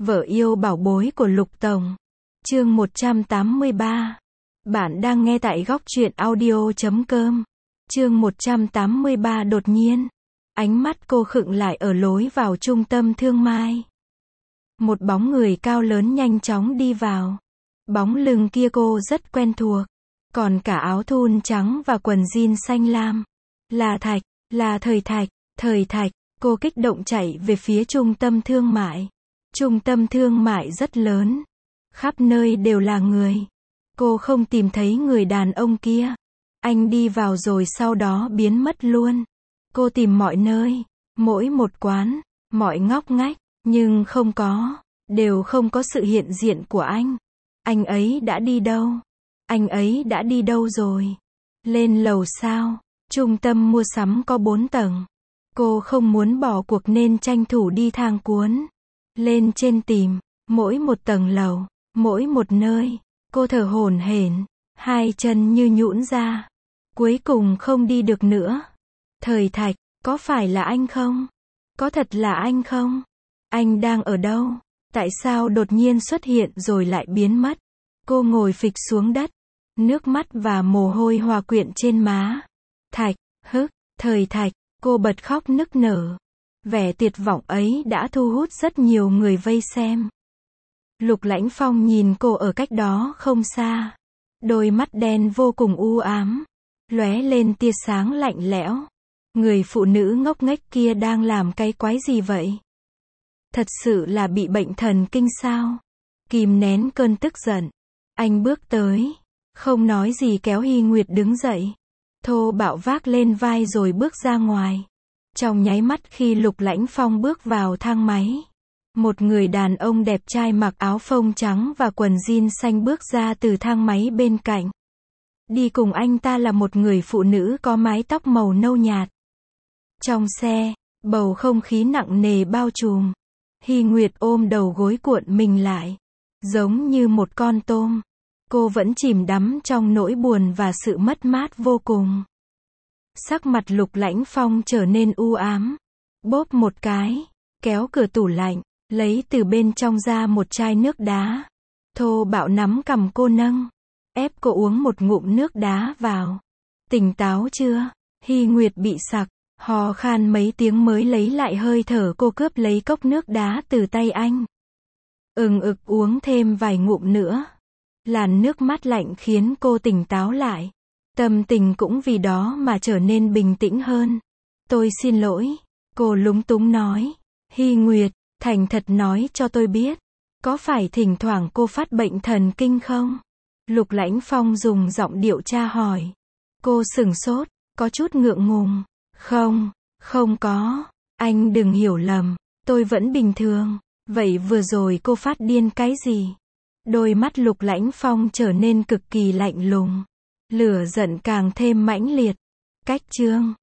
Vợ yêu bảo bối của Lục Tổng. Chương 183. Bạn đang nghe tại góc truyện audio.com. Chương 183 đột nhiên. Ánh mắt cô khựng lại ở lối vào trung tâm thương mại. Một bóng người cao lớn nhanh chóng đi vào. Bóng lưng kia cô rất quen thuộc. Còn cả áo thun trắng và quần jean xanh lam. Là Thạch, là Thời Thạch. Cô kích động chạy về phía trung tâm thương mại. Trung tâm thương mại rất lớn. Khắp nơi đều là người. Cô không tìm thấy người đàn ông kia. Anh đi vào rồi sau đó biến mất luôn. Cô tìm mọi nơi, mỗi một quán, mọi ngóc ngách, nhưng không có, đều không có sự hiện diện của anh. Anh ấy đã đi đâu? Anh ấy đã đi đâu rồi? Lên lầu sao? Trung tâm mua sắm có 4 tầng. Cô không muốn bỏ cuộc nên tranh thủ đi thang cuốn. Lên trên tìm, mỗi một tầng lầu, mỗi một nơi. Cô thở hổn hển, hai chân như nhũn ra. Cuối cùng không đi được nữa. Thời Thạch, có phải là anh không? Có thật là anh không? Anh đang ở đâu? Tại sao đột nhiên xuất hiện rồi lại biến mất? Cô ngồi phịch xuống đất. Nước mắt và mồ hôi hòa quyện trên má. Thạch, Thời Thạch, cô bật khóc nức nở. Vẻ tuyệt vọng ấy đã thu hút rất nhiều người vây xem. Lục Lãnh Phong nhìn cô ở cách đó không xa. Đôi mắt đen vô cùng u ám. Lóe lên tia sáng lạnh lẽo. Người phụ nữ ngốc nghếch kia đang làm cái quái gì vậy? Thật sự là bị bệnh thần kinh sao? Kìm nén cơn tức giận. Anh bước tới. Không nói gì kéo Hy Nguyệt đứng dậy. Thô bạo vác lên vai rồi bước ra ngoài. Trong nháy mắt khi Lục Lãnh Phong bước vào thang máy. Một người đàn ông đẹp trai mặc áo phông trắng và quần jean xanh bước ra từ thang máy bên cạnh. Đi cùng anh ta là một người phụ nữ có mái tóc màu nâu nhạt. Trong xe, bầu không khí nặng nề bao trùm. Hy Nguyệt ôm đầu gối cuộn mình lại. Giống như một con tôm. Cô vẫn chìm đắm trong nỗi buồn và sự mất mát vô cùng. Sắc mặt Lục Lãnh Phong trở nên u ám. Bóp một cái, kéo cửa tủ lạnh, lấy từ bên trong ra một chai nước đá. Thô bạo nắm cằm cô nâng. Ép cô uống một ngụm nước đá vào. Tỉnh táo chưa? Hy Nguyệt bị sặc. Hò khan mấy tiếng mới lấy lại hơi thở, cô cướp lấy cốc nước đá từ tay anh. Uống thêm vài ngụm nữa. Làn nước mát lạnh khiến cô tỉnh táo lại. Tâm tình cũng vì đó mà trở nên bình tĩnh hơn. Tôi xin lỗi. Cô lúng túng nói. Hy Nguyệt, thành thật nói cho tôi biết. Có phải thỉnh thoảng cô phát bệnh thần kinh không? Lục Lãnh Phong dùng giọng điệu tra hỏi. Cô sửng sốt, có chút ngượng ngùng. Không có. Anh đừng hiểu lầm. Tôi vẫn bình thường. Vậy vừa rồi cô phát điên cái gì? Đôi mắt Lục Lãnh Phong trở nên cực kỳ lạnh lùng. Lửa giận càng thêm mãnh liệt. Cách chương